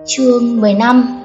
Chương 15.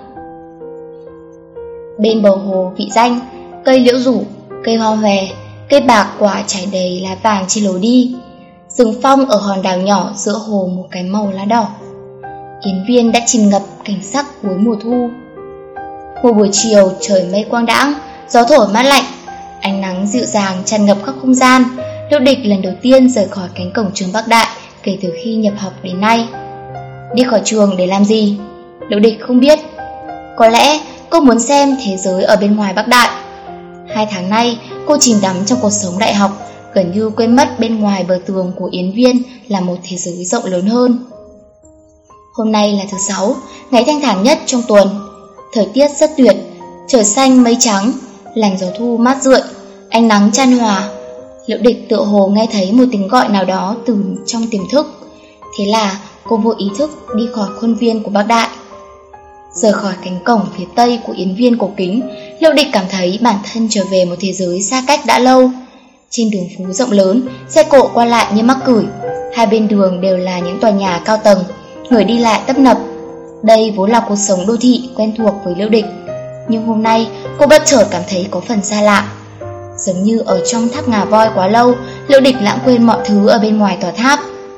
Bên bờ hồ Vị Danh, cây liễu rủ, cây hoa hòe, cây bạc quả trải đầy lá vàng trên lối đi. Rừng phong ở hòn đảo nhỏ giữa hồ một cái màu lá đỏ. Yến Viên đã chìm ngập cảnh sắc cuối mùa thu. Một buổi chiều trời mây quang đãng, gió thổi mát lạnh, ánh nắng dịu dàng tràn ngập khắp không gian. Liễu Địch lần đầu tiên rời khỏi cánh cổng trường Bắc Đại kể từ khi nhập học đến nay. Đi khỏi trường để làm gì? Liễu Địch không biết. Có lẽ cô muốn xem thế giới ở bên ngoài Bắc Đại. 2 tháng nay cô chìm đắm trong cuộc sống đại học, gần như quên mất bên ngoài bờ tường của Yến Viên là một thế giới rộng lớn hơn. Hôm nay là thứ 6, ngày thanh thản nhất trong tuần. Thời tiết rất tuyệt, trời xanh mây trắng, làn gió thu mát rượi, ánh nắng chan hòa. Liễu Địch tựa hồ nghe thấy một tiếng gọi nào đó từ trong tiềm thức. Thế là cô vô ý thức đi khỏi khuôn viên của Bắc Đại. Rời khỏi cánh cổng phía tây của Yến Viên cổ kính, Liễu Địch cảm thấy bản thân trở về một thế giới xa cách đã lâu. Trên đường phố rộng lớn, xe cộ qua lại như mắc cửi. Hai bên đường đều là những tòa nhà cao tầng, người đi lại tấp nập. Đây vốn là cuộc sống đô thị quen thuộc với Liễu Địch, nhưng hôm nay cô bất chợt cảm thấy có phần xa lạ. Giống như ở trong tháp ngà voi quá lâu, Liễu Địch lãng quên mọi thứ ở bên ngoài tòa tháp.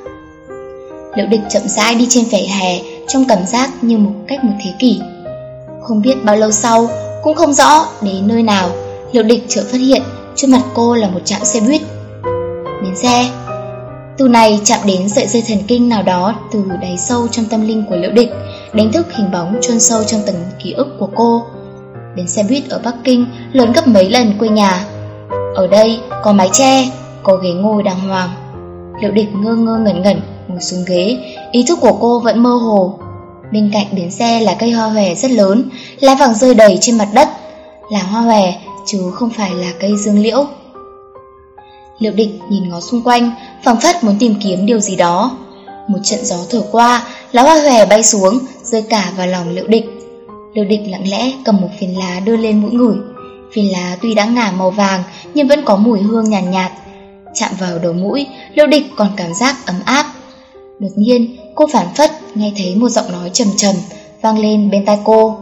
Liễu Địch chậm rãi đi trên vỉa hè trong cảm giác như một thế kỷ. Không biết bao lâu sau, cũng không rõ đến nơi nào, Liễu Địch chợt phát hiện trước mặt cô là một trạm xe buýt. Bến xe. Từ này chạm đến sợi dây thần kinh nào đó từ đáy sâu trong tâm linh của Liễu Địch, đánh thức hình bóng chôn sâu trong tầng ký ức của cô. Bến xe buýt ở Bắc Kinh lớn gấp mấy lần quê nhà. Ở đây có mái che, có ghế ngồi đàng hoàng. Liễu Địch ngơ ngẩn ngồi xuống ghế, ý thức của cô vẫn mơ hồ. Bên cạnh bến xe là cây hoa hòe rất lớn, lá vàng rơi đầy trên mặt đất. Là hoa hòe chứ không phải là cây dương liễu. Liễu Địch nhìn ngó xung quanh, phảng phất muốn tìm kiếm điều gì đó. Một trận gió thổi qua, lá hoa hòe bay xuống, rơi cả vào lòng Liễu Địch. Liễu Địch lặng lẽ cầm một phiến lá đưa lên mũi ngửi. Phiến lá tuy đã ngả màu vàng nhưng vẫn có mùi hương nhàn nhạt. Chạm vào đầu mũi, Liễu Địch còn cảm giác ấm áp. Đột nhiên, cô phảng phất nghe thấy một giọng nói trầm trầm vang lên bên tai cô.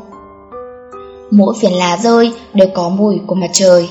Mỗi phiến lá rơi đều có mùi của mặt trời.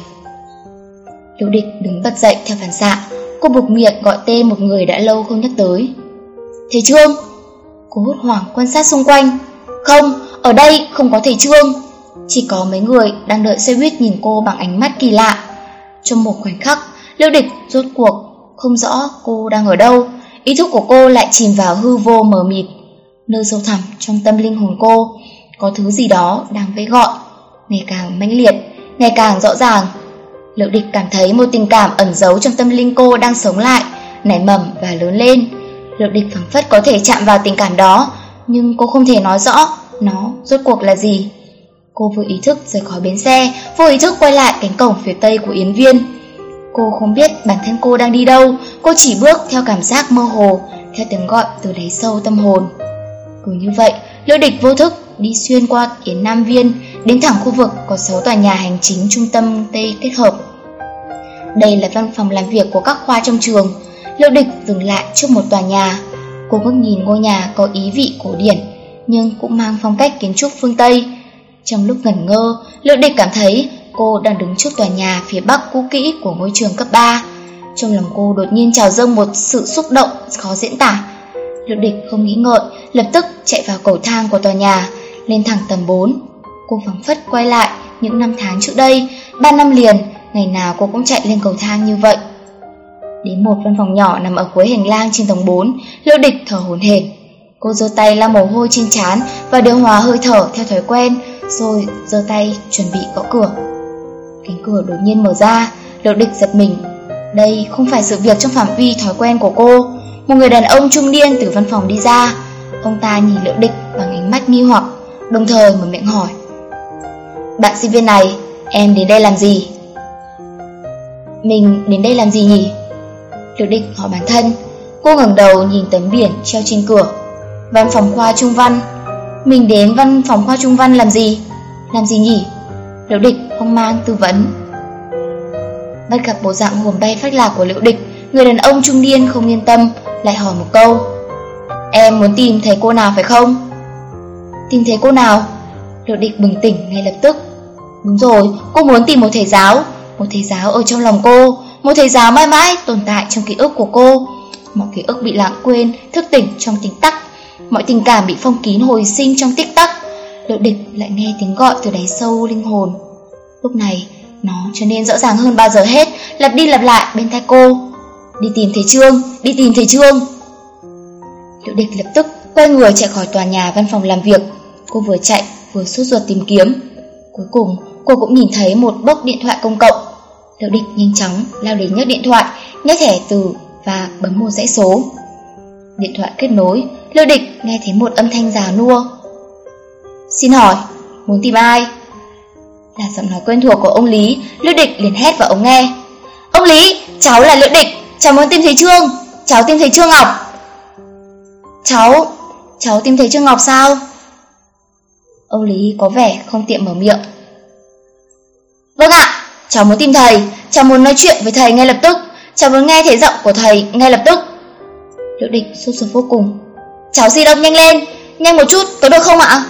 Liễu Địch đứng bật dậy theo phản xạ. Cô buộc miệng gọi tên một người đã lâu không nhắc tới. Thầy Trương. Cô hốt hoảng quan sát xung quanh. Không, ở đây không có thầy Trương. Chỉ có mấy người đang đợi xe buýt nhìn cô bằng ánh mắt kỳ lạ. Trong một khoảnh khắc, Liễu Địch rốt cuộc không rõ cô đang ở đâu. Ý thức của cô lại chìm vào hư vô mờ mịt. Nơi sâu thẳm trong tâm linh hồn cô có thứ gì đó đang vẫy gọi, ngày càng mãnh liệt, ngày càng rõ ràng. Liễu Địch cảm thấy một tình cảm ẩn giấu trong tâm linh cô đang sống lại, nảy mầm và lớn lên. Liễu Địch phảng phất có thể chạm vào tình cảm đó, nhưng cô không thể nói rõ nó rốt cuộc là gì. Cô vô ý thức rời khỏi bến xe, vô ý thức quay lại cánh cổng phía tây của Yến Viên. Cô không biết bản thân cô đang đi đâu, cô chỉ bước theo cảm giác mơ hồ, theo tiếng gọi từ đáy sâu tâm hồn. Cứ như vậy, Liễu Địch vô thức đi xuyên qua Yến Nam Viên, đến thẳng khu vực có 6 tòa nhà hành chính trung tâm Tây kết hợp. Đây là văn phòng làm việc của các khoa trong trường. Liễu Địch dừng lại trước một tòa nhà. Cô ngước nhìn ngôi nhà có ý vị cổ điển, nhưng cũng mang phong cách kiến trúc phương Tây. Trong lúc ngẩn ngơ, Liễu Địch cảm thấy cô đang đứng trước tòa nhà phía bắc cũ kỹ của ngôi trường cấp 3. Trong lòng cô đột nhiên trào dâng một sự xúc động khó diễn tả. Liễu Địch không nghĩ ngợi, lập tức chạy vào cầu thang của tòa nhà, lên thẳng tầng 4. Cô phảng phất quay lại những năm tháng trước đây, 3 năm liền, ngày nào cô cũng chạy lên cầu thang như vậy. Đến một văn phòng nhỏ nằm ở cuối hành lang trên tầng 4, Liễu Địch thở hổn hển. Cô giơ tay lau mồ hôi trên trán và điều hòa hơi thở theo thói quen, rồi giơ tay chuẩn bị gõ cửa. Cánh cửa đột nhiên mở ra, Liễu Địch giật mình. Đây không phải sự việc trong phạm vi thói quen của cô. Một người đàn ông trung niên từ văn phòng đi ra. Ông ta nhìn Liễu Địch bằng ánh mắt nghi hoặc, đồng thời mở miệng hỏi. Bạn sinh viên này, em đến đây làm gì? Mình đến đây làm gì nhỉ? Liễu Địch hỏi bản thân. Cô ngẩng đầu nhìn tấm biển treo trên cửa. Văn phòng khoa Trung Văn. Mình đến văn phòng khoa Trung Văn làm gì? Làm gì nhỉ? Liễu Địch hoang mang tư vấn. Bắt gặp bộ dạng hồn bay phách lạc của Liễu Địch, người đàn ông trung niên không yên tâm lại hỏi một câu. Em muốn tìm thầy cô nào phải không? Tìm thấy cô nào? Liệu Địch bừng tỉnh ngay lập tức. Đúng rồi, cô muốn tìm một thầy giáo ở trong lòng cô, một thầy giáo mãi mãi tồn tại trong ký ức của cô. Mọi ký ức bị lãng quên, thức tỉnh trong tích tắc, mọi tình cảm bị phong kín hồi sinh trong tích tắc. Liệu Địch lại nghe tiếng gọi từ đáy sâu linh hồn. Lúc này, nó trở nên rõ ràng hơn bao giờ hết, lặp đi lặp lại bên tai cô. Đi tìm thầy Trương, đi tìm thầy Trương. Liệu Địch lập tức quay người chạy khỏi tòa nhà văn phòng làm việc. Cô vừa chạy vừa sốt ruột tìm kiếm. Cuối cùng cô cũng nhìn thấy một bốc điện thoại công cộng. Liệu Địch nhanh chóng lao đến nhấc điện thoại, nhét thẻ từ và bấm một dãy số. Điện thoại kết nối, Liệu Địch nghe thấy một âm thanh già nua. Xin hỏi, muốn tìm ai? Là giọng nói quen thuộc của ông Lý. Liệu Địch liền hét vào ống nghe. Ông Lý, cháu là Liệu Địch, cháu muốn tìm thầy Trương, cháu tìm thầy Trương Ngọc. Cháu tìm thầy Trương Ngọc sao? Ông Lý có vẻ không tiện mở miệng. Vâng ạ, cháu muốn tìm thầy, cháu muốn nói chuyện với thầy ngay lập tức, cháu muốn nghe thấy giọng của thầy ngay lập tức. Liệu Địch sốt ruột vô cùng. Cháu di động nhanh lên, nhanh một chút, có được không ạ?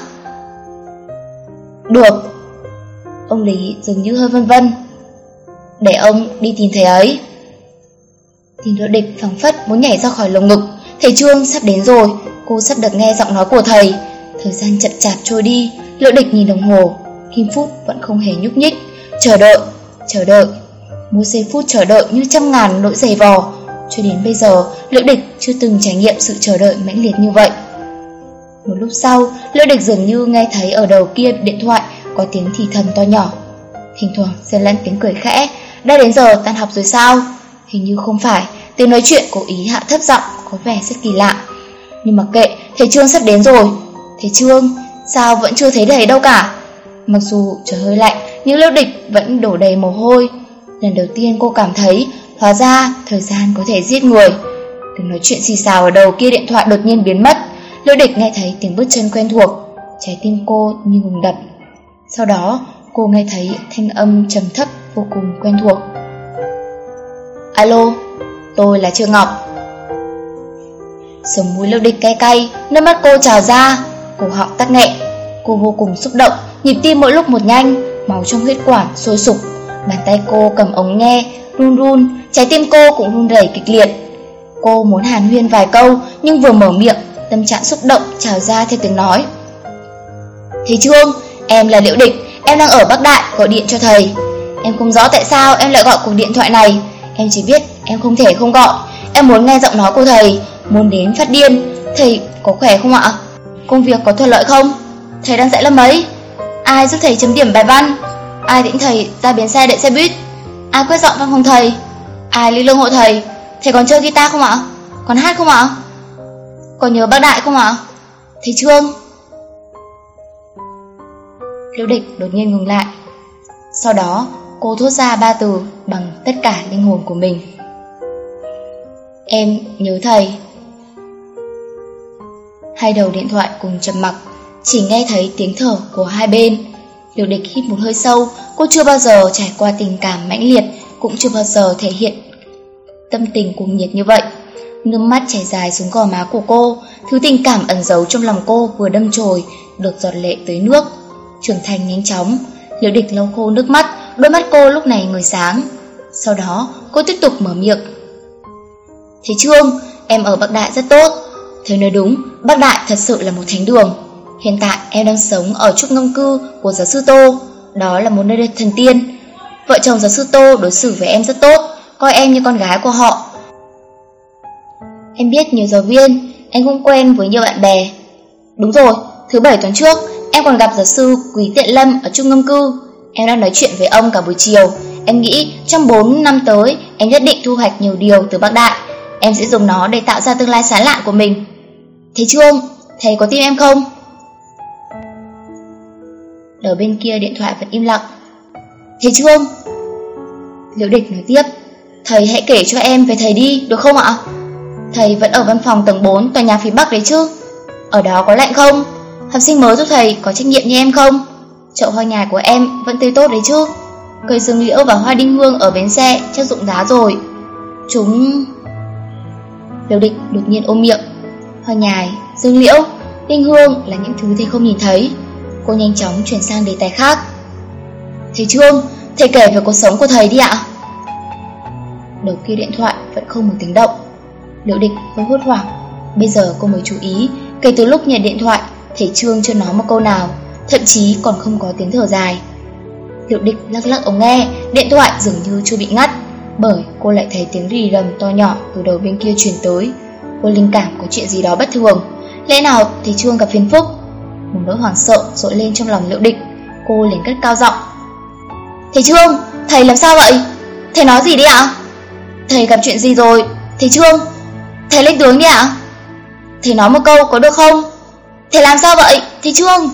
Được. Ông Lý dường như hơi vân vân. Để ông đi tìm thầy ấy. Tìm Liệu Địch phảng phất muốn nhảy ra khỏi lồng ngực. Thầy Trương sắp đến rồi, cô sắp được nghe giọng nói của thầy. Thời gian chậm chạp trôi đi. Liệu Địch nhìn đồng hồ, kim phút vẫn không hề nhúc nhích. Chờ đợi. Một giây phút chờ đợi như trăm ngàn nỗi giày vò. Cho đến bây giờ, Liệu Địch chưa từng trải nghiệm sự chờ đợi mãnh liệt như vậy. Một lúc sau, Liệu Địch dường như nghe thấy ở đầu kia điện thoại có tiếng thì thầm to nhỏ. Thỉnh thoảng xen lẫn tiếng cười khẽ. Đã đến giờ tan học rồi sao? Hình như không phải. Tiếng nói chuyện cố ý hạ thấp giọng, có vẻ rất kỳ lạ. Nhưng mặc kệ, thầy Trương sắp đến rồi. Thầy Trương, sao vẫn chưa thấy thầy đâu cả? Mặc dù trời hơi lạnh, nhưng Liệu Địch vẫn đổ đầy mồ hôi. Lần đầu tiên cô cảm thấy, hóa ra thời gian có thể giết người. Tiếng nói chuyện xì xào ở đầu kia điện thoại đột nhiên biến mất. Liệu Địch nghe thấy tiếng bước chân quen thuộc. Trái tim cô như ngừng đập. Sau đó cô nghe thấy thanh âm trầm thấp vô cùng quen thuộc. Alo, tôi là Trương Ngọc. Sống mũi Liệu Địch cay cay, nước mắt cô trào ra, cổ họng tắc nghẹn. Cô vô cùng xúc động, nhịp tim mỗi lúc một nhanh, máu trong huyết quản sôi sục. Bàn tay cô cầm ống nghe, run run, trái tim cô cũng run rẩy kịch liệt. Cô muốn hàn huyên vài câu, nhưng vừa mở miệng, tâm trạng xúc động trào ra theo tiếng nói. Thầy Trương, em là Liệu Địch, em đang ở Bắc Đại gọi điện cho thầy. Em không rõ tại sao em lại gọi cuộc điện thoại này. Em chỉ biết em không thể không gọi. Em muốn nghe giọng nói của thầy, muốn đến phát điên. Thầy có khỏe không ạ? Công việc có thuận lợi không? Thầy đang dạy lớp mấy? Ai giúp thầy chấm điểm bài văn? Ai dẫn thầy ra bến xe đợi xe buýt? Ai quét dọn văn phòng thầy? Ai ly lương hộ thầy? Thầy còn chơi guitar không ạ? Còn hát không ạ? Còn nhớ Bác Đại không ạ? Thầy Trương. Liệu Địch đột nhiên ngừng lại. Sau đó cô thốt ra 3 từ bằng tất cả linh hồn của mình. Em nhớ thầy. Hai đầu điện thoại cùng trầm mặc, chỉ nghe thấy tiếng thở của hai bên. Liệu Địch hít một hơi sâu. Cô chưa bao giờ trải qua tình cảm mãnh liệt, cũng chưa bao giờ thể hiện tâm tình cuồng nhiệt như vậy. Nước mắt chảy dài xuống gò má của cô. Thứ tình cảm ẩn giấu trong lòng cô vừa đâm chồi, được giọt lệ tới nước. Trưởng thành nhanh chóng. Liệu Địch lau khô nước mắt, đôi mắt cô lúc này ngời sáng. Sau đó cô tiếp tục mở miệng. Thầy Trương, em ở Bắc Đại rất tốt. Thầy nói đúng, Bắc Đại thật sự là một thánh đường. Hiện tại em đang sống ở Trúc Ngâm Cư của giáo sư Tô. Đó là một nơi thần tiên. Vợ chồng giáo sư Tô đối xử với em rất tốt, coi em như con gái của họ. Em biết nhiều giáo viên, em cũng quen với nhiều bạn bè. Đúng rồi, thứ 7 tuần trước em còn gặp giáo sư Quý Tiện Lâm ở Trúc Ngâm Cư. Em đang nói chuyện với ông cả buổi chiều. Em nghĩ trong 4 năm tới em nhất định thu hoạch nhiều điều từ Bắc Đại. Em sẽ dùng nó để tạo ra tương lai sáng lạn của mình. Thầy Trương, thầy có tin em không? Đầu bên kia điện thoại vẫn im lặng. Thầy Trương. Liệu Địch nói tiếp. Thầy hãy kể cho em về thầy đi, được không ạ? Thầy vẫn ở văn phòng tầng 4 tòa nhà phía Bắc đấy chứ? Ở đó có lạnh không? Học sinh mới giúp thầy có trách nhiệm như em không? Chậu hoa nhài của em vẫn tươi tốt đấy chứ? Cây dương liễu và hoa đinh hương ở bến xe chắc rụng giá rồi. Chúng... Liệu Địch đột nhiên ôm miệng. Hoa nhài, dương liễu, linh hương là những thứ thầy không nhìn thấy. Cô nhanh chóng chuyển sang đề tài khác. Thầy Trương, thầy kể về cuộc sống của thầy đi ạ. Đầu kia điện thoại vẫn không một tiếng động. Liễu Địch hơi hốt hoảng. Bây giờ cô mới chú ý, kể từ lúc nhận điện thoại, thầy Trương chưa nói một câu nào, thậm chí còn không có tiếng thở dài. Liễu Địch lắc lắc ống nghe, điện thoại dường như chưa bị ngắt, bởi cô lại thấy tiếng rì rầm to nhỏ từ đầu bên kia truyền tới. Cô linh cảm có chuyện gì đó bất thường. Lẽ nào thầy Trương gặp phiền phức? Một nỗi hoảng sợ dội lên trong lòng Liễu Địch. Cô liền cất cao giọng. Thầy Trương, thầy làm sao vậy? Thầy nói gì đi ạ? Thầy gặp chuyện gì rồi? Thầy Trương, thầy lên tướng đi ạ. Thầy nói một câu có được không? Thầy làm sao vậy? Thầy Trương.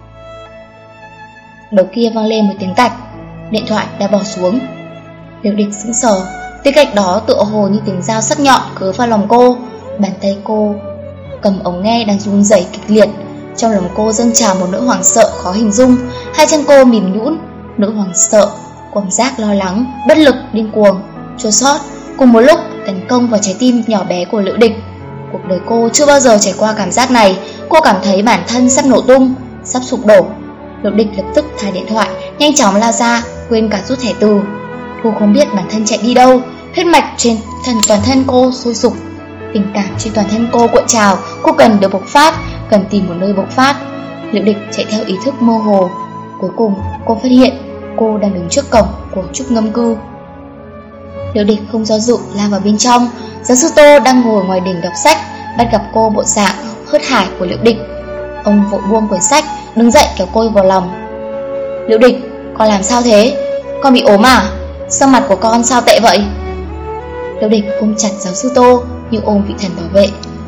Đầu kia vang lên một tiếng cạch. Điện thoại đã bỏ xuống. Liễu Địch sững sờ. Tiếng cạch đó tựa hồ như tiếng dao sắc nhọn cứa vào lòng cô. Bàn tay cô cầm ống nghe đang run rẩy kịch liệt. Trong lòng cô dâng trào một nỗi hoảng sợ khó hình dung. Hai chân cô mềm nhũn. Nỗi hoảng sợ, cảm giác lo lắng, bất lực, điên cuồng, chua xót cùng một lúc tấn công vào trái tim nhỏ bé của Liễu Địch. Cuộc đời cô chưa bao giờ trải qua cảm giác này. Cô cảm thấy bản thân sắp nổ tung, sắp sụp đổ. Liễu Địch lập tức thả điện thoại, nhanh chóng lao ra, quên cả rút thẻ từ. Cô không biết bản thân chạy đi đâu. Huyết mạch trên toàn thân cô sôi sục, tình cảm trên toàn thân cô cuộn trào. Cô cần được bộc phát, cần tìm một nơi bộc phát. Liễu Địch chạy theo ý thức mơ hồ. Cuối cùng cô phát hiện cô đang đứng trước cổng của Trúc Ngâm Cư. Liễu Địch không do dự lao vào bên trong. Giáo sư Tô đang ngồi ngoài đỉnh đọc sách, bắt gặp cô bộ dạng hớt hải của Liễu Địch. Ông vội buông quyển sách, đứng dậy kéo cô vào lòng. Liễu Địch, con làm sao thế? Con bị ốm à? Sao mặt của con sao tệ vậy? Liễu Địch ôm chặt giáo sư Tô như ôm vị thần bảo vệ.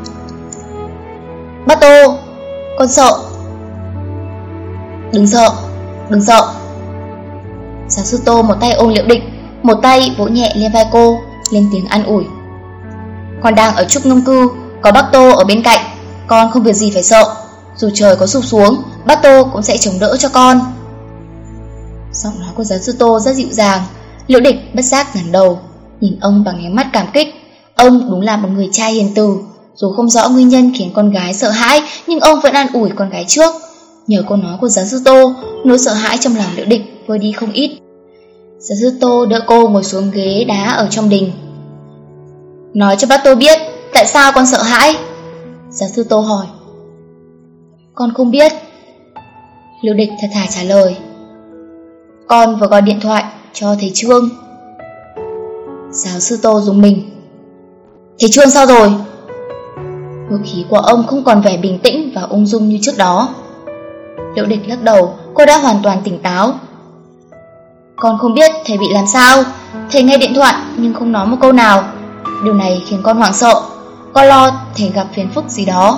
Bác Tô, con sợ. Đừng sợ, đừng sợ. Giáo sư Tô một tay ôm Liễu Địch, một tay vỗ nhẹ lên vai cô, lên tiếng an ủi. Con đang ở Trúc Ngâm Cư, có bác Tô ở bên cạnh, con không việc gì phải sợ. Dù trời có sụp xuống, bác Tô cũng sẽ chống đỡ cho con. Giọng nói của giáo sư Tô rất dịu dàng. Liễu Địch bất giác ngẩng đầu, nhìn ông bằng ánh mắt cảm kích. Ông đúng là một người cha hiền từ. Dù không rõ nguyên nhân khiến con gái sợ hãi, nhưng ông vẫn an ủi con gái trước. Nhờ câu nói của giáo sư Tô, nỗi sợ hãi trong lòng Liễu Địch vơi đi không ít. Giáo sư Tô đỡ cô ngồi xuống ghế đá ở trong đình. Nói cho bác Tô biết, tại sao con sợ hãi? Giáo sư Tô hỏi. Con không biết. Liễu Địch thật thà trả lời. Con vừa gọi điện thoại cho thầy Trương. Giáo sư Tô rùng mình. Thầy Trương sao rồi? Ngữ khí của ông không còn vẻ bình tĩnh và ung dung như trước đó. Liễu Địch lắc đầu, cô đã hoàn toàn tỉnh táo. Con không biết thầy bị làm sao. Thầy nghe điện thoại nhưng không nói một câu nào. Điều này khiến con hoảng sợ. Con lo thầy gặp phiền phức gì đó.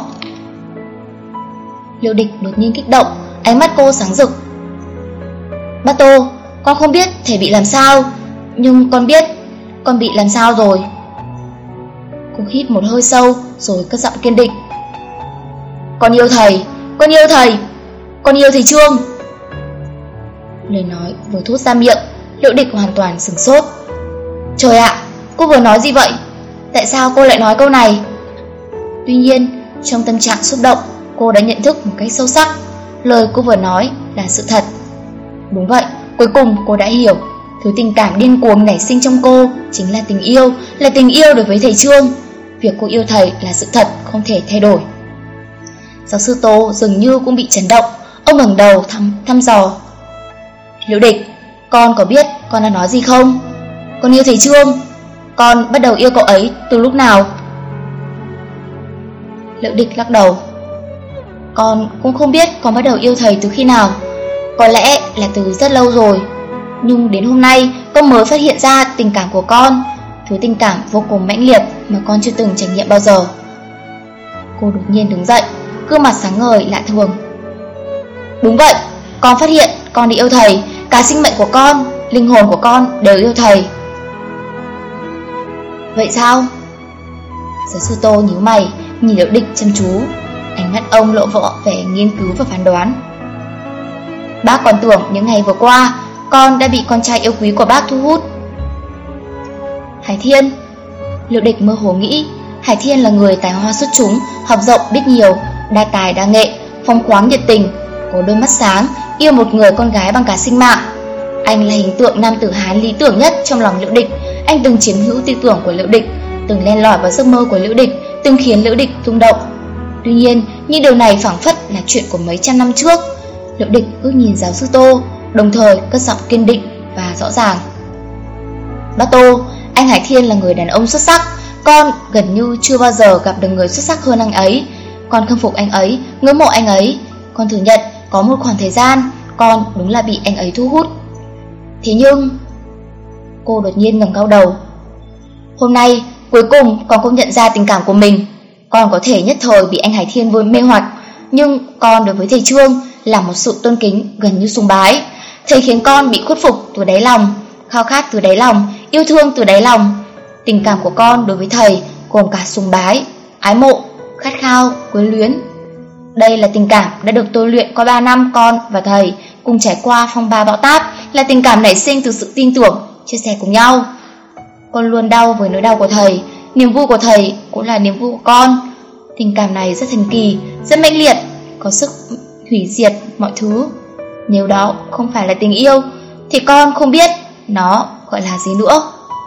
Liễu Địch đột nhiên kích động, ánh mắt cô sáng rực. Bác Tô, con không biết thầy bị làm sao, nhưng con biết con bị làm sao rồi. Cô hít một hơi sâu rồi cất giọng kiên định. Con yêu thầy, con yêu thầy, con yêu thầy Trương. Lời nói vừa thốt ra miệng, Liễu Địch hoàn toàn sửng sốt. Trời ạ, cô vừa nói gì vậy? Tại sao cô lại nói câu này? Tuy nhiên, trong tâm trạng xúc động, cô đã nhận thức một cách sâu sắc. Lời cô vừa nói là sự thật. Đúng vậy, cuối cùng cô đã hiểu. Thứ tình cảm điên cuồng nảy sinh trong cô chính là tình yêu đối với thầy Trương. Việc cô yêu thầy là sự thật không thể thay đổi. Giáo sư Tô dường như cũng bị chấn động. Ông ngẩng đầu thăm dò. Liễu Địch, con có biết con đã nói gì không? Con yêu thầy Trương. Con bắt đầu yêu cậu ấy từ lúc nào? Liễu Địch lắc đầu. Con cũng không biết con bắt đầu yêu thầy từ khi nào. Có lẽ là từ rất lâu rồi. Nhưng đến hôm nay con mới phát hiện ra tình cảm của con. Thứ tình cảm vô cùng mãnh liệt mà con chưa từng trải nghiệm bao giờ. Cô đột nhiên đứng dậy, gương mặt sáng ngời lạ thường. Đúng vậy, con phát hiện con đi yêu thầy. Cả sinh mệnh của con, linh hồn của con đều yêu thầy. Vậy sao? Giáo sư Tô nhíu mày, nhìn Liễu Địch chăm chú. Ánh mắt ông lộ vẻ nghiên cứu và phán đoán. Bác còn tưởng những ngày vừa qua con đã bị con trai yêu quý của bác thu hút. Hải Thiên. Liễu Địch mơ hồ nghĩ Hải Thiên là người tài hoa xuất chúng, học rộng biết nhiều. đa tài đa nghệ, phóng khoáng nhiệt tình, có đôi mắt sáng, yêu một người con gái bằng cả sinh mạng. Anh là hình tượng nam tử Hán lý tưởng nhất trong lòng Liễu Địch. Anh từng chiếm hữu tư tưởng của Liễu Địch, từng len lỏi vào giấc mơ của Liễu Địch, từng khiến Liễu Địch rung động. Tuy nhiên, những điều này phảng phất là chuyện của mấy trăm năm trước. Liễu Địch ước nhìn giáo sư Tô, đồng thời cất giọng kiên định và rõ ràng. Bác Tô, anh Hải Thiên là người đàn ông xuất sắc. Con gần như chưa bao giờ gặp được người xuất sắc hơn anh ấy. Con khâm phục anh ấy, ngưỡng mộ anh ấy. Con thừa nhận có một khoảng thời gian con đúng là bị anh ấy thu hút. Thế nhưng... Cô đột nhiên ngẩng cao đầu. Hôm nay cuối cùng con cũng nhận ra tình cảm của mình. Con có thể nhất thời bị anh Hải Thiên vô mê hoặc, nhưng con đối với thầy Trương là một sự tôn kính gần như sùng bái. Thầy khiến con bị khuất phục từ đáy lòng, khao khát từ đáy lòng, yêu thương từ đáy lòng. Tình cảm của con đối với thầy gồm cả sùng bái, ái mộ, khát khao, quyến luyến. Đây là tình cảm đã được tôi luyện qua 3 năm con và thầy cùng trải qua phong ba bão táp, là tình cảm nảy sinh từ sự tin tưởng, chia sẻ cùng nhau. Con luôn đau với nỗi đau của thầy, niềm vui của thầy cũng là niềm vui của con. Tình cảm này rất thần kỳ, rất mãnh liệt, có sức hủy diệt mọi thứ. Nếu đó không phải là tình yêu thì con không biết nó gọi là gì nữa.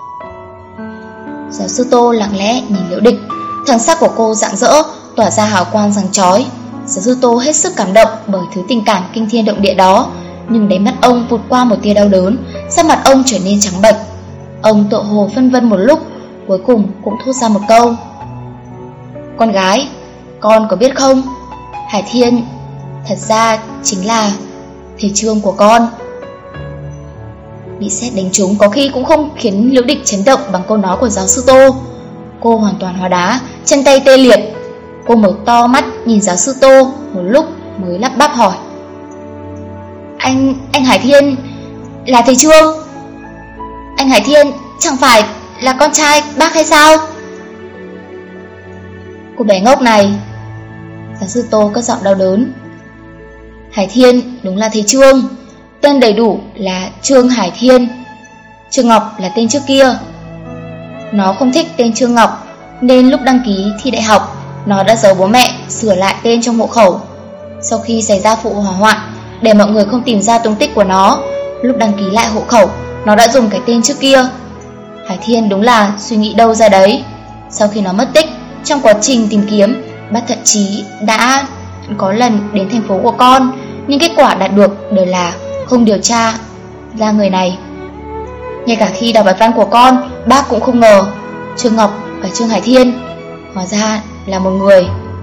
Giáo sư Tô lặng lẽ nhìn Liễu Địch, thần sắc của cô rạng rỡ, tỏa ra hào quang sáng chói. Giáo sư Tô hết sức cảm động bởi thứ tình cảm kinh thiên động địa đó, nhưng đáy mắt ông vụt qua một tia đau đớn, sắc mặt ông trở nên trắng bệch. Ông tựa hồ phân vân một lúc, cuối cùng cũng thốt ra một câu. Con gái, con có biết không, Hải Thiên thật ra chính là thầy Trương của con. Bị sét đánh trúng có khi cũng không khiến Liễu Địch chấn động bằng câu nói của giáo sư Tô. Cô hoàn toàn hóa đá, chân tay tê liệt. Cô mở to mắt nhìn giáo sư Tô một lúc mới lắp bắp hỏi. Anh Hải Thiên là thầy Trương? Anh Hải Thiên chẳng phải là con trai bác hay sao? Cô bé ngốc này. Giáo sư Tô cất giọng đau đớn. Hải Thiên đúng là thầy Trương, tên đầy đủ là Trương Hải Thiên. Trương Ngọc là tên trước kia. Nó không thích tên Trương Ngọc, nên lúc đăng ký thi đại học, nó đã giấu bố mẹ sửa lại tên trong hộ khẩu. Sau khi xảy ra vụ hỏa hoạn, để mọi người không tìm ra tung tích của nó, lúc đăng ký lại hộ khẩu, nó đã dùng cái tên trước kia. Hải Thiên đúng là suy nghĩ đâu ra đấy. Sau khi nó mất tích, trong quá trình tìm kiếm, bác thậm chí đã có lần đến thành phố của con, nhưng kết quả đạt được đều là không điều tra ra người này. Ngay cả khi đọc bài văn của con, bác cũng không ngờ Trương Ngọc và Trương Hải Thiên hóa ra là một người.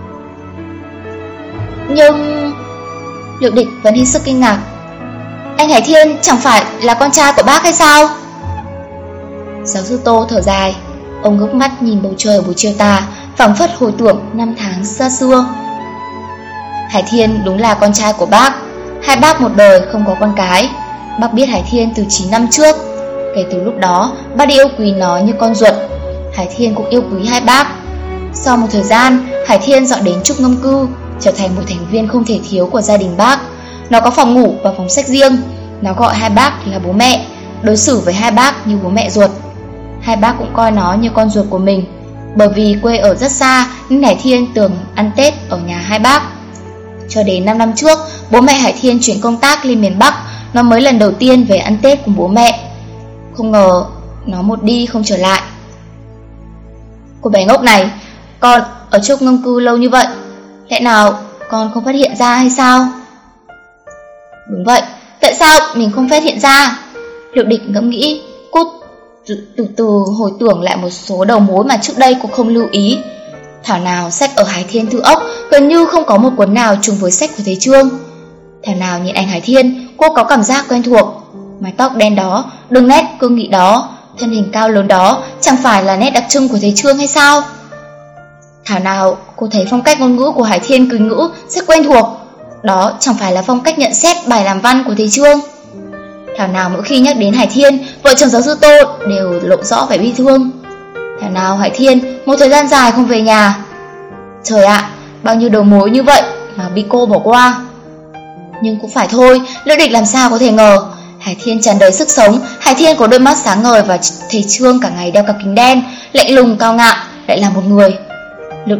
Nhưng Liễu Địch vẫn hết sức kinh ngạc. Anh Hải Thiên chẳng phải là con trai của bác hay sao? Giáo sư Tô thở dài. Ông ngước mắt nhìn bầu trời buổi chiều tà, phảng phất hồi tưởng năm tháng xa xưa. Hải Thiên đúng là con trai của bác. Hai bác một đời không có con cái. Bác biết Hải Thiên từ 9 năm trước. Kể từ lúc đó, bác đi yêu quý nó như con ruột. Hải Thiên cũng yêu quý hai bác. Sau một thời gian, Hải Thiên dọn đến Trúc Ngâm Cư, trở thành một thành viên không thể thiếu của gia đình bác. Nó có phòng ngủ và phòng sách riêng. Nó gọi hai bác là bố mẹ, đối xử với hai bác như bố mẹ ruột. Hai bác cũng coi nó như con ruột của mình. Bởi vì quê ở rất xa nên Hải Thiên thường ăn Tết ở nhà hai bác. Cho đến 5 năm trước, bố mẹ Hải Thiên chuyển công tác lên miền Bắc, nó mới lần đầu tiên về ăn Tết cùng bố mẹ. Không ngờ nó một đi không trở lại. Cô bé ngốc này, con ở Trúc Ngâm Cư lâu như vậy, lẽ nào con không phát hiện ra hay sao? Đúng vậy, tại sao mình không phát hiện ra? Liễu Địch ngẫm nghĩ. Cô từ từ hồi tưởng lại một số đầu mối mà trước đây cô không lưu ý. Thảo nào sách ở Hải Thiên Thư Ốc gần như không có một cuốn nào trùng với sách của thầy Trương. Thảo nào nhìn anh Hải Thiên, cô có cảm giác quen thuộc. Mái tóc đen đó, đường nét cương nghị đó, thân hình cao lớn đó, chẳng phải là nét đặc trưng của thầy Trương hay sao? Thảo nào cô thấy phong cách ngôn ngữ của Hải Thiên cười ngữ rất quen thuộc. Đó chẳng phải là phong cách nhận xét bài làm văn của thầy Trương. Thảo nào mỗi khi nhắc đến Hải Thiên, vợ chồng giáo sư Tô đều lộ rõ vẻ bi thương. Thảo nào Hải Thiên một thời gian dài không về nhà. Trời ạ, bao nhiêu đầu mối như vậy mà bị cô bỏ qua. Nhưng cũng phải thôi, Liễu Địch làm sao có thể ngờ Hải Thiên tràn đầy sức sống. Hải Thiên có đôi mắt sáng ngời và thầy Trương cả ngày đeo cặp kính đen, lạnh lùng cao ngạo, lại là một người. Liễu Địch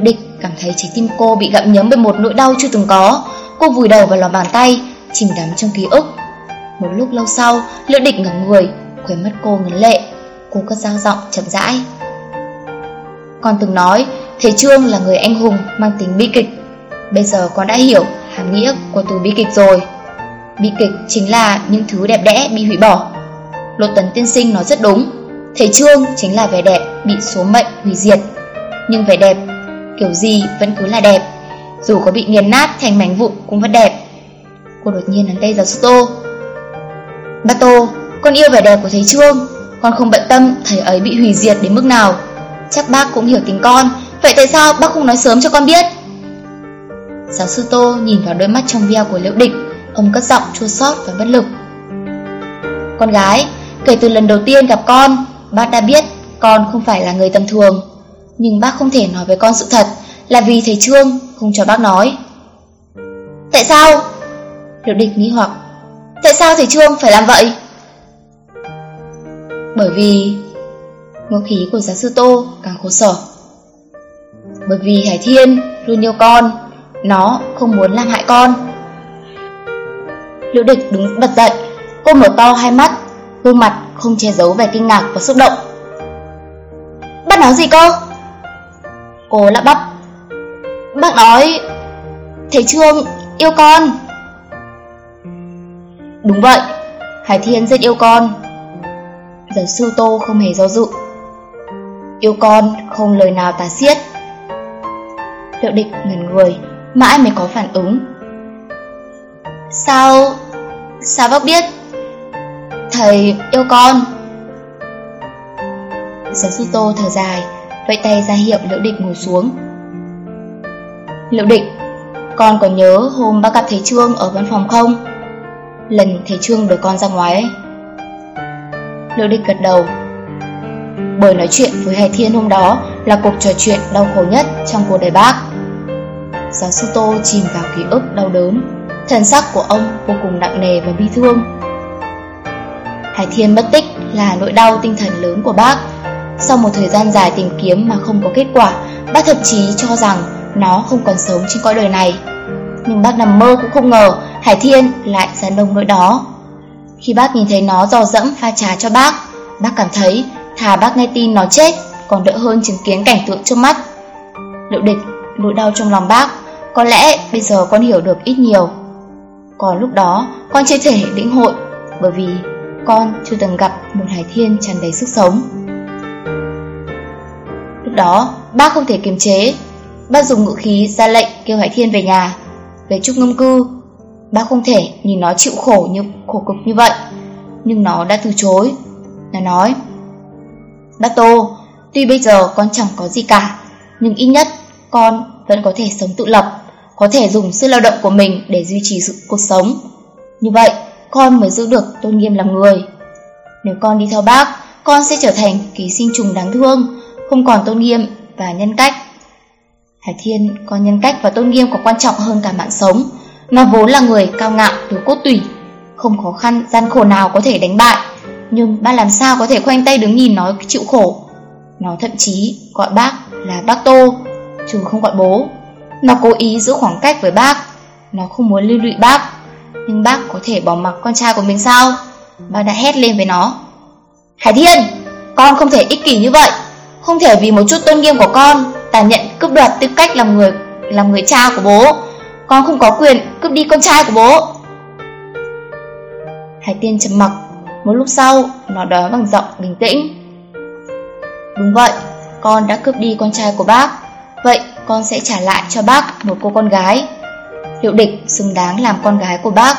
cảm thấy trái tim cô bị gặm nhấm bởi một nỗi đau chưa từng có. Cô vùi đầu vào lòng bàn tay, chìm đắm trong ký ức. Một lúc lâu sau, Liễu Địch ngẩng người, khóe mắt cô ngấn lệ. Cô cất dao giọng chậm rãi. Con từng nói thầy Trương là người anh hùng mang tính bi kịch. Bây giờ con đã hiểu hàm nghĩa của từ bi kịch rồi. Bi kịch chính là những thứ đẹp đẽ bị hủy bỏ. Lộ Tấn tiên sinh nói rất đúng. Thầy Trương chính là vẻ đẹp bị số mệnh hủy diệt. Nhưng vẻ đẹp kiểu gì vẫn cứ là đẹp, dù có bị nghiền nát thành mảnh vụn cũng vẫn đẹp. Cô đột nhiên nắm tay giáo sư Tô. Bác Tô, con yêu vẻ đẹp của thầy Trương. Con không bận tâm thầy ấy bị hủy diệt đến mức nào. Chắc bác cũng hiểu tính con. Vậy tại sao bác không nói sớm cho con biết? Giáo sư Tô nhìn vào đôi mắt trong veo của Liễu Địch. Ông cất giọng chua xót và bất lực. Con gái, kể từ lần đầu tiên gặp con, bác đã biết con không phải là người tầm thường. Nhưng bác không thể nói với con sự thật, là vì thầy Trương không cho bác nói. Tại sao? Liễu Địch nghi hoặc. Tại sao thầy Trương phải làm vậy? Bởi vì... Ngữ khí của giáo sư Tô càng khổ sở. Bởi vì Hải Thiên luôn yêu con, nó không muốn làm hại con. Liễu Địch đứng bật dậy. Cô mở to hai mắt, gương mặt không che giấu vẻ kinh ngạc và xúc động. Bác nói gì cơ? Cô lắp bắp. Bác nói thầy Trương yêu con. Đúng vậy, Hải Thiên rất yêu con. Giáo sư Tô không hề do dự. Yêu con không lời nào tả xiết. Liễu Địch ngẩn người, mãi mới có phản ứng. Sao bác biết thầy yêu con? Giáo sư Tô thở dài, vẫy tay ra hiệu Liễu Địch ngồi xuống. Liễu Địch, con còn nhớ hôm bác gặp thầy Trương ở văn phòng không? Lần thầy Trương đuổi con ra ngoài ấy. Liễu Địch gật đầu. Bởi nói chuyện với Hải Thiên hôm đó là cuộc trò chuyện đau khổ nhất trong cuộc đời bác. Giáo sư Tô chìm vào ký ức đau đớn. Thần sắc của ông vô cùng nặng nề và bi thương. Hải Thiên mất tích là nỗi đau tinh thần lớn của bác. Sau một thời gian dài tìm kiếm mà không có kết quả, bác thậm chí cho rằng nó không còn sống trên cõi đời này. Nhưng bác nằm mơ cũng không ngờ Hải Thiên lại ra nông nỗi đó. Khi bác nhìn thấy nó dò dẫm pha trà cho bác cảm thấy thà bác nghe tin nó chết còn đỡ hơn chứng kiến cảnh tượng trước mắt. Liễu Địch, nỗi đau trong lòng bác, có lẽ bây giờ con hiểu được ít nhiều. Còn lúc đó con chưa thể lĩnh hội, bởi vì con chưa từng gặp một Hải Thiên tràn đầy sức sống. Lúc đó bác không thể kiềm chế. Bác dùng ngữ khí ra lệnh kêu Hải Thiên về nhà, về Trúc Ngâm Cư. Bác không thể nhìn nó chịu khổ cực như vậy. Nhưng nó đã từ chối. Nó nói: Bác Tô, tuy bây giờ con chẳng có gì cả, nhưng ít nhất con vẫn có thể sống tự lập, có thể dùng sức lao động của mình để duy trì cuộc sống. Như vậy con mới giữ được tôn nghiêm làm người. Nếu con đi theo bác, con sẽ trở thành ký sinh trùng đáng thương, không còn tôn nghiêm và nhân cách. Hải Thiên coi nhân cách và tôn nghiêm có quan trọng hơn cả mạng sống. Nó vốn là người cao ngạo từ cốt tủy, không khó khăn gian khổ nào có thể đánh bại. Nhưng bác làm sao có thể khoanh tay đứng nhìn nó chịu khổ. Nó thậm chí gọi bác là bác Tô, chứ không gọi bố. Nó cố ý giữ khoảng cách với bác. Nó không muốn liên lụy bác. Nhưng bác có thể bỏ mặc con trai của mình sao? Bác đã hét lên với nó: Hải Thiên, con không thể ích kỷ như vậy. Không thể vì một chút tôn nghiêm của con tàn nhẫn cướp đoạt tư cách làm người cha của bố. Con không có quyền cướp đi con trai của bố. Hải Thiên trầm mặc. Một lúc sau, nó nói bằng giọng bình tĩnh: Đúng vậy, con đã cướp đi con trai của bác. Vậy con sẽ trả lại cho bác một cô con gái. Liễu Địch xứng đáng làm con gái của bác.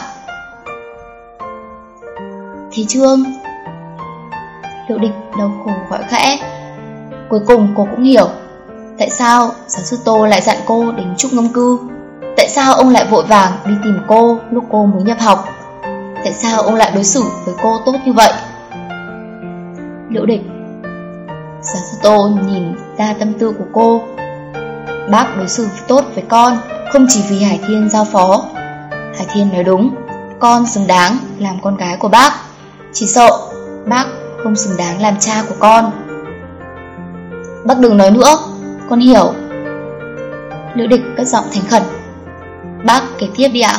Thầy Trương. Liễu Địch đau khổ gọi khẽ. Cuối cùng cô cũng hiểu tại sao giáo sư Tô lại dặn cô đến Trúc Ngâm Cư. Tại sao ông lại vội vàng đi tìm cô lúc cô mới nhập học. Tại sao ông lại đối xử với cô tốt như vậy. Liễu Địch. Giáo sư Tô nhìn ra tâm tư của cô. Bác đối xử tốt với con không chỉ vì Hải Thiên giao phó. Hải Thiên nói đúng, con xứng đáng làm con gái của bác. Chỉ sợ bác không xứng đáng làm cha của con. Bác đừng nói nữa, con hiểu. Liễu Địch cất giọng thành khẩn. Bác kể tiếp đi ạ.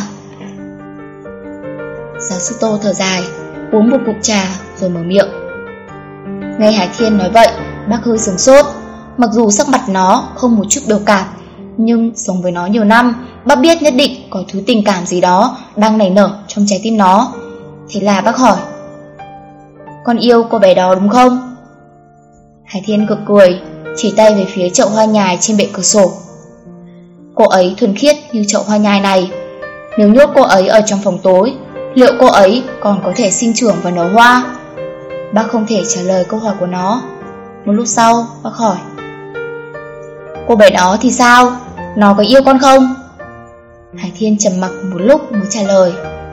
Giáo sư Tô thở dài, uống một ngụm trà rồi mở miệng. Nghe Hải Thiên nói vậy, bác hơi sửng sốt. Mặc dù sắc mặt nó không một chút biểu cảm, nhưng sống với nó nhiều năm, bác biết nhất định có thứ tình cảm gì đó đang nảy nở trong trái tim nó. Thế là bác hỏi, con yêu cô bé đó đúng không? Hải Thiên gượng cười, chỉ tay về phía chậu hoa nhài trên bệ cửa sổ. Cô ấy thuần khiết như chậu hoa nhài này. Nếu nhốt cô ấy ở trong phòng tối, liệu cô ấy còn có thể sinh trưởng và nở hoa? Bác không thể trả lời câu hỏi của nó. Một lúc sau, bác hỏi, cô bé đó thì sao? Nó có yêu con không? Hải Thiên trầm mặc một lúc mới trả lời,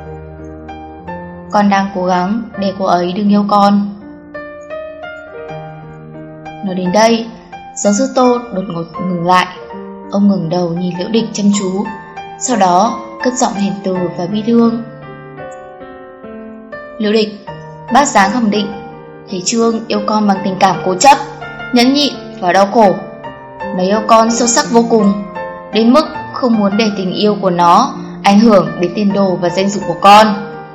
con đang cố gắng để cô ấy đừng yêu con. Nói đến đây, giáo sư Tô đột ngột ngừng lại. Ông ngẩng đầu nhìn Liễu Địch chăm chú, sau đó cất giọng hiền từ và bi thương. Liễu Địch, bác dám khẳng định thầy Trương yêu con bằng tình cảm cố chấp, nhẫn nhịn và đau khổ. Nó yêu con sâu sắc vô cùng, đến mức không muốn để tình yêu của nó ảnh hưởng đến tiền đồ và danh dự của con.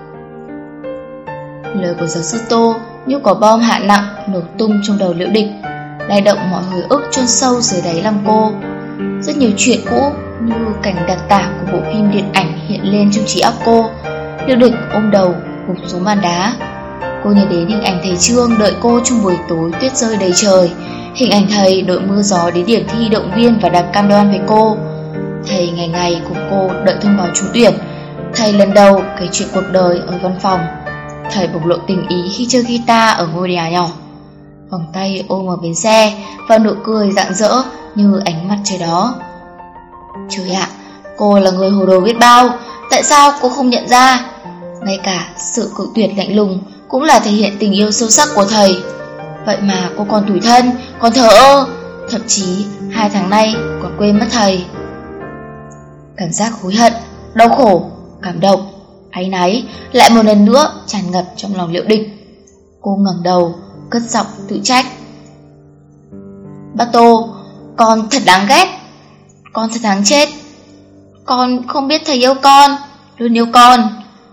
Lời của giáo sư Tô như quả bom hạ nặng nổ tung trong đầu Liễu Địch, lay động mọi hồi ức chôn sâu dưới đáy lòng cô. Rất nhiều chuyện cũ như cảnh đặc tả của bộ phim điện ảnh hiện lên trong trí óc cô. Liễu Địch ôm đầu gục xuống bàn đá. Cô nhớ đến hình ảnh thầy Trương đợi cô trong buổi tối tuyết rơi đầy trời, hình ảnh thầy đội mưa gió đến điểm thi động viên và đặt cam đoan với cô. Thầy ngày ngày cùng cô đợi thông báo trúng tuyển. Thầy lần đầu kể chuyện cuộc đời ở văn phòng. Thầy bộc lộ tình ý khi chơi guitar ở ngôi nhà nhỏ. Vòng tay ôm ở bến xe và nụ cười rạng rỡ như ánh mặt trời đó. Trời ạ, cô là người hồ đồ biết bao. Tại sao cô không nhận ra? Ngay cả sự cự tuyệt lạnh lùng cũng là thể hiện tình yêu sâu sắc của thầy. Vậy mà cô còn tủi thân, còn thờ ơ, thậm chí 2 tháng nay còn quên mất thầy. Cảm giác hối hận, đau khổ, cảm động, áy náy lại một lần nữa tràn ngập trong lòng Liễu Địch. Cô ngẩng đầu, cất giọng tự trách. Bác Tô, con thật đáng ghét. Con thật đáng chết. Con không biết thầy yêu con, luôn yêu con.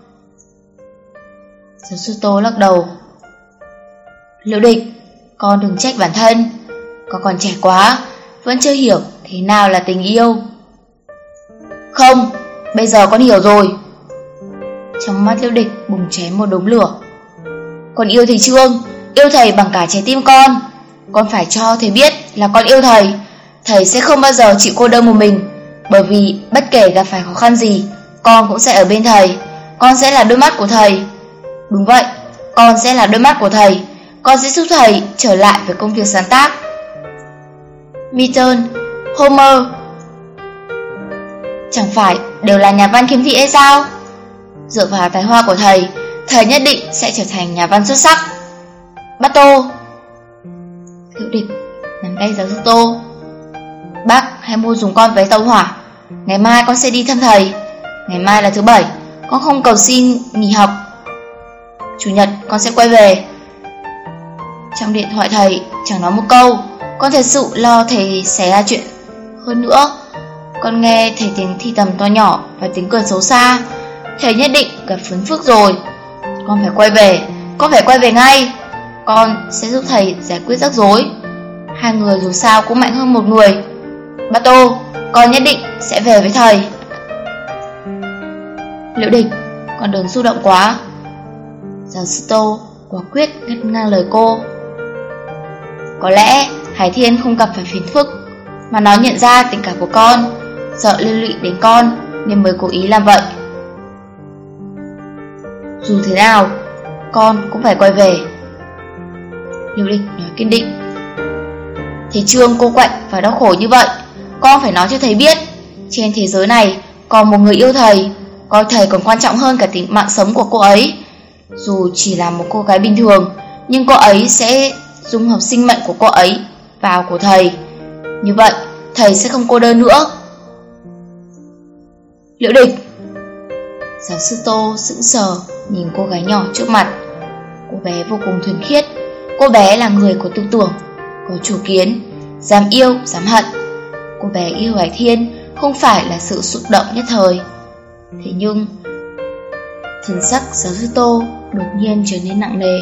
Giáo sư Tô lắc đầu. Liễu Địch, con đừng trách bản thân. Con còn trẻ quá, vẫn chưa hiểu thế nào là tình yêu. Không, bây giờ con hiểu rồi. Trong mắt Liễu Địch bùng cháy một đống lửa. Con yêu thầy Trương, yêu thầy bằng cả trái tim con. Con phải cho thầy biết là con yêu thầy. Thầy sẽ không bao giờ chịu cô đơn một mình, bởi vì bất kể gặp phải khó khăn gì, con cũng sẽ ở bên thầy. Con sẽ là đôi mắt của thầy. Đúng vậy, con sẽ là đôi mắt của thầy. Con sẽ giúp thầy trở lại với công việc sáng tác. Milton, Homer chẳng phải đều là nhà văn khiếm thị hay sao? Dựa vào tài hoa của thầy, thầy nhất định sẽ trở thành nhà văn xuất sắc. Bác Tô. Liễu Địch nắm tay giáo sư Tô. Bác hãy mua dùng con vé tàu hỏa. Ngày mai con sẽ đi thăm thầy. Ngày mai là thứ Bảy, con không cầu xin nghỉ học. Chủ nhật con sẽ quay về. Trong điện thoại thầy chẳng nói một câu. Con thật sự lo thầy xảy ra chuyện. Hơn nữa, con nghe thầy tiếng thì thầm to nhỏ và tiếng cười xấu xa. Thầy nhất định gặp phiền phức rồi. Con phải quay về. Con phải quay về ngay. Con sẽ giúp thầy giải quyết rắc rối. 2 người dù sao cũng mạnh hơn 1 người. Bác Tô, con nhất định sẽ về với thầy. Liễu Địch, con đừng xúc động quá. Giáo sư Tô quả quyết ngắt ngang lời cô. Có lẽ Hải Thiên không gặp phải phiền phức, mà nó nhận ra tình cảm của con, sợ liên lụy đến con nên mới cố ý làm vậy. Dù thế nào, con cũng phải quay về. Liễu Địch nói kiên định. Thầy Trương cô quạnh và đau khổ như vậy, con phải nói cho thầy biết, trên thế giới này còn một người yêu thầy, coi thầy còn quan trọng hơn cả tính mạng sống của cô ấy. Dù chỉ là một cô gái bình thường, nhưng cô ấy sẽ dung hợp sinh mệnh của cô ấy vào của thầy. Như vậy, thầy sẽ không cô đơn nữa. Liễu Địch. Giáo sư Tô sững sờ nhìn cô gái nhỏ trước mặt. Cô bé vô cùng thuần khiết. Cô bé là người có tư tưởng, có chủ kiến, dám yêu, dám hận. Cô bé yêu Hải Thiên không phải là sự xúc động nhất thời. Thế nhưng thần sắc giáo sư Tô đột nhiên trở nên nặng nề.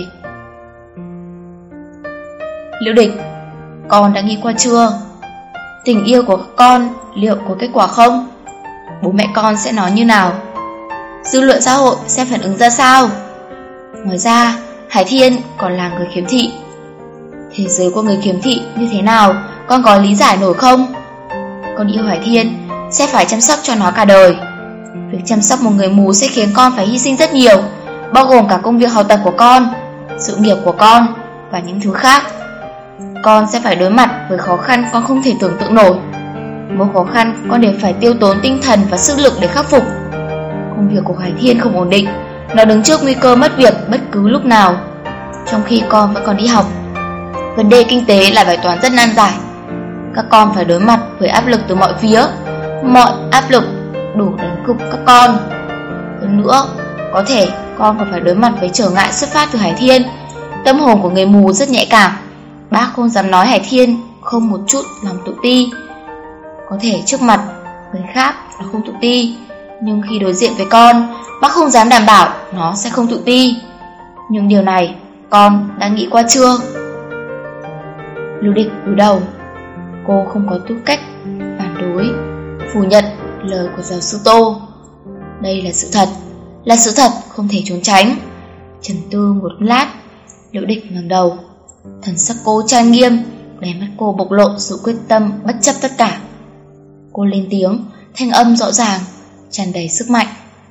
Liễu Địch, con đã nghĩ qua chưa? Tình yêu của con liệu có kết quả không? Bố mẹ con sẽ nói như nào? Dư luận xã hội sẽ phản ứng ra sao? Ngoài ra, Hải Thiên còn là người khiếm thị. Thế giới của người khiếm thị như thế nào, con có lý giải nổi không? Con yêu Hải Thiên sẽ phải chăm sóc cho nó cả đời. Việc chăm sóc một người mù sẽ khiến con phải hy sinh rất nhiều, bao gồm cả công việc học tập của con, sự nghiệp của con và những thứ khác. Con sẽ phải đối mặt với khó khăn con không thể tưởng tượng nổi. Mỗi khó khăn con đều phải tiêu tốn tinh thần và sức lực để khắc phục. Công việc của Hải Thiên không ổn định, nó đứng trước nguy cơ mất việc bất cứ lúc nào, trong khi con vẫn còn đi học. Vấn đề kinh tế là bài toán rất nan giải. Các con phải đối mặt với áp lực từ mọi phía. Mọi áp lực đủ đánh gục các con. Hơn nữa, có thể con còn phải đối mặt với trở ngại xuất phát từ Hải Thiên. Tâm hồn của người mù rất nhạy cảm. Bác không dám nói Hải Thiên không một chút lòng tự ti. Có thể trước mặt người khác nó không tự ti, nhưng khi đối diện với con, bác không dám đảm bảo nó sẽ không tự ti. Nhưng điều này con đã nghĩ qua chưa? Lưu Địch cúi đầu. Cô không có tư cách phản đối, phủ nhận lời của giáo sư Tô. Đây là sự thật, là sự thật không thể trốn tránh. Trầm tư một lát, Liễu Địch ngẩng đầu. Thần sắc cô trang nghiêm, đáy mắt cô bộc lộ sự quyết tâm bất chấp tất cả. Cô lên tiếng, thanh âm rõ ràng, tràn đầy sức mạnh.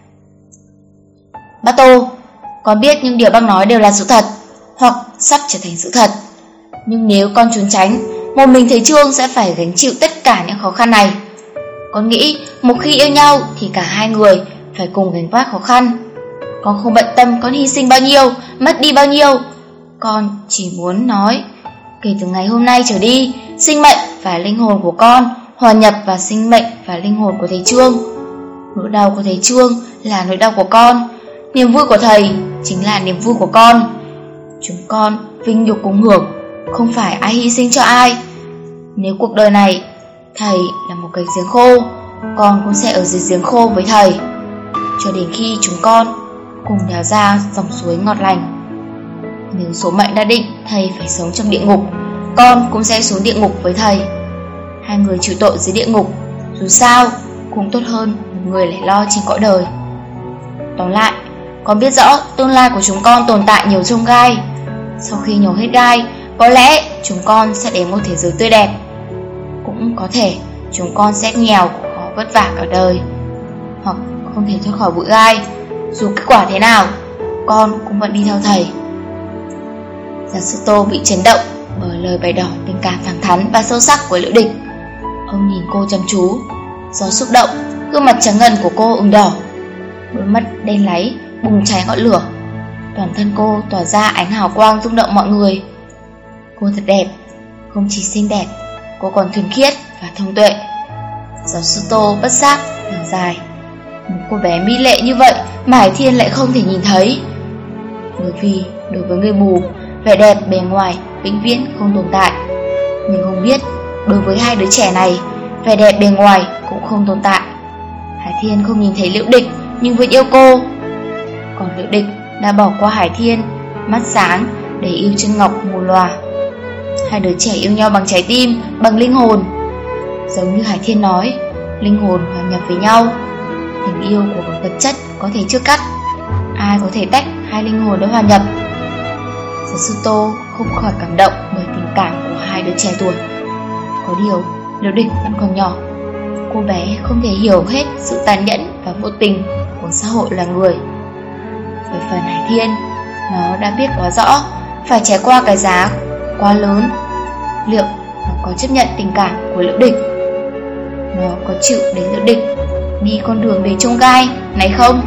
Bác Tô, con biết những điều bác nói đều là sự thật, hoặc sắp trở thành sự thật. Nhưng nếu con trốn tránh, một mình thầy Trương sẽ phải gánh chịu tất cả những khó khăn này. Con nghĩ một khi yêu nhau thì cả hai người phải cùng gánh vác khó khăn. Con không bận tâm con hy sinh bao nhiêu, mất đi bao nhiêu. Con chỉ muốn nói, kể từ ngày hôm nay trở đi, sinh mệnh và linh hồn của con hòa nhập vào sinh mệnh và linh hồn của thầy Trương. Nỗi đau của thầy Trương là nỗi đau của con, niềm vui của thầy chính là niềm vui của con. Chúng con vinh nhục cùng hưởng, không phải ai hy sinh cho ai. Nếu cuộc đời này thầy là một cái giếng khô, con cũng sẽ ở dưới giếng khô với thầy, cho đến khi chúng con cùng đào ra dòng suối ngọt lành. Nếu số mệnh đã định thầy phải sống trong địa ngục, con cũng sẽ xuống địa ngục với thầy. Hai người chịu tội dưới địa ngục, dù sao cũng tốt hơn một người lẻ loi trên cõi đời. Tóm lại, con biết rõ tương lai của chúng con tồn tại nhiều chông gai. Sau khi nhổ hết gai, có lẽ chúng con sẽ đến một thế giới tươi đẹp. Cũng có thể chúng con sẽ nghèo, khó vất vả cả đời, hoặc không thể thoát khỏi bụi gai. Dù kết quả thế nào, con cũng vẫn đi theo thầy. Giáo sư Tô bị chấn động bởi lời bày tỏ tình cảm thẳng thắn và sâu sắc của Liễu Địch. Ông nhìn cô chăm chú, do xúc động, gương mặt trắng ngần của cô ửng đỏ, đôi mắt đen láy bùng cháy ngọn lửa. Toàn thân cô tỏa ra ánh hào quang rung động mọi người. Cô thật đẹp, không chỉ xinh đẹp, cô còn thuần khiết và thông tuệ. Giáo sư Tô bất giác thở dài. Một cô bé mỹ lệ như vậy mà Hải Thiên lại không thể nhìn thấy. Bởi vì đối với người mù, vẻ đẹp bề ngoài vĩnh viễn không tồn tại. Nhưng không biết đối với hai đứa trẻ này, vẻ đẹp bề ngoài cũng không tồn tại. Hải Thiên không nhìn thấy Liễu Địch nhưng vẫn yêu cô, còn Liễu Địch đã bỏ qua Hải Thiên, mắt sáng để yêu chân ngọc mù lòa. Hai đứa trẻ yêu nhau bằng trái tim, bằng linh hồn. Giống như Hải Thiên nói, linh hồn hòa nhập với nhau. Tình yêu của vật chất có thể chưa cắt, ai có thể tách hai linh hồn đã hòa nhập. Giáo sư Tô không khỏi cảm động bởi tình cảm của hai đứa trẻ tuổi. Có điều, Liễu Địch vẫn còn nhỏ. Cô bé không thể hiểu hết sự tàn nhẫn và vô tình của xã hội là người. Về phần Hải Thiên, nó đã biết quá rõ phải trải qua cái giá quá lớn. Liệu nó có chấp nhận tình cảm của Liễu Địch? Nó có chịu để Liễu Địch đi con đường đầy chông gai này không?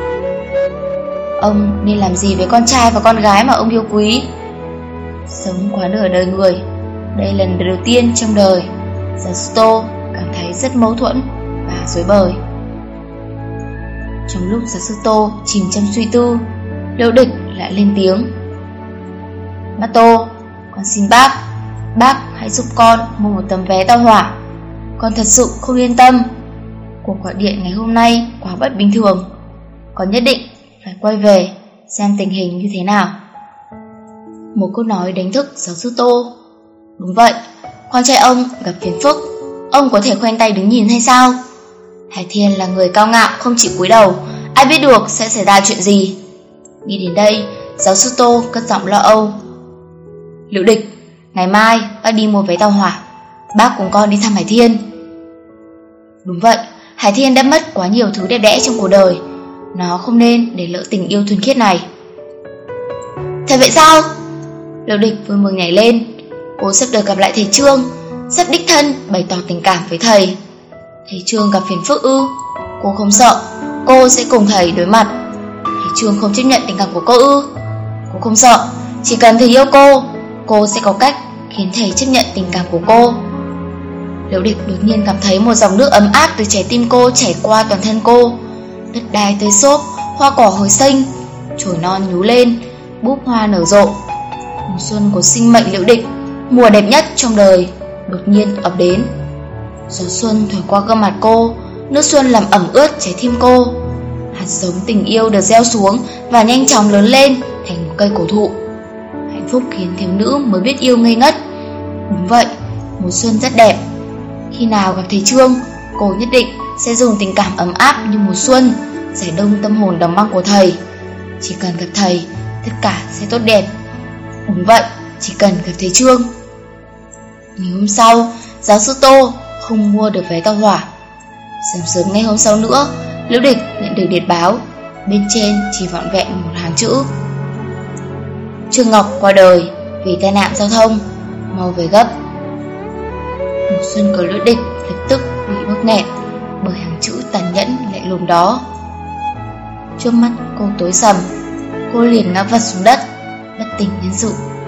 Ông nên làm gì với con trai và con gái mà ông yêu quý? Sống quá nửa đời người, đây lần đầu tiên trong đời giáo sư Tô cảm thấy rất mâu thuẫn và rối bời. Trong lúc giáo sư Tô chìm trong suy tư, Liễu Địch lại lên tiếng. Bác Tô, con xin bác hãy giúp con mua một tấm vé tàu hỏa. Con thật sự không yên tâm Cuộc gọi điện ngày hôm nay quá bất bình thường. Con nhất định phải quay về xem tình hình như thế nào. Một câu nói đánh thức giáo sư Tô. Đúng vậy, con trai ông gặp phiền phức, ông có thể khoanh tay đứng nhìn hay sao? Hải Thiên là người cao ngạo không chịu cúi đầu, ai biết được sẽ xảy ra chuyện gì. Nghĩ đến đây, giáo sư Tô cất giọng lo âu. Liễu Địch, ngày mai bác đi mua vé tàu hỏa, bác cùng con đi thăm Hải Thiên. Đúng vậy, Hải Thiên đã mất quá nhiều thứ đẹp đẽ trong cuộc đời, nó không nên để lỡ tình yêu thuần khiết này. Thật vậy sao? Liễu Địch vui mừng nhảy lên. Cô sắp được gặp lại thầy Trương, sắp đích thân bày tỏ tình cảm với thầy. Thầy Trương gặp phiền phức ư? Cô không sợ, cô sẽ cùng thầy đối mặt. Thầy Trương không chấp nhận tình cảm của cô ư? Cô không sợ, chỉ cần thầy yêu cô sẽ có cách khiến thầy chấp nhận tình cảm của cô. Liễu Địch đột nhiên cảm thấy một dòng nước ấm áp từ trái tim cô chảy qua toàn thân cô. Đất đai tươi xốp, hoa cỏ hồi xanh, chồi non nhú lên, búp hoa nở rộ. Mùa xuân của sinh mệnh Liễu Địch, mùa đẹp nhất trong đời, đột nhiên ập đến. Gió xuân thổi qua gương mặt cô, nước xuân làm ẩm ướt trái tim cô. Hạt giống tình yêu được gieo xuống và nhanh chóng lớn lên thành một cây cổ thụ. Hạnh phúc khiến thiếu nữ mới biết yêu ngây ngất. Đúng vậy, mùa xuân rất đẹp. Khi nào gặp thầy Trương, cô nhất định sẽ dùng tình cảm ấm áp như mùa xuân giải đông tâm hồn đóng băng của thầy. Chỉ cần gặp thầy, tất cả sẽ tốt đẹp. Đúng vậy, chỉ cần gặp thầy Trương. Ngày hôm sau, giáo sư Tô không mua được vé tàu hỏa. Sớm sớm ngày hôm sau nữa, Liễu Địch nhận được điện báo. Bên trên chỉ vỏn vẹn một hàng chữ: Trương Ngọc qua đời vì tai nạn giao thông, mau về gấp. Mùa xuân của Liễu Địch lập tức bị bóp nghẹt bởi hàng chữ tàn nhẫn lạnh lùng đó. Trước mắt cô tối sầm, cô liền ngã vật xuống đất, bất tỉnh nhân sự.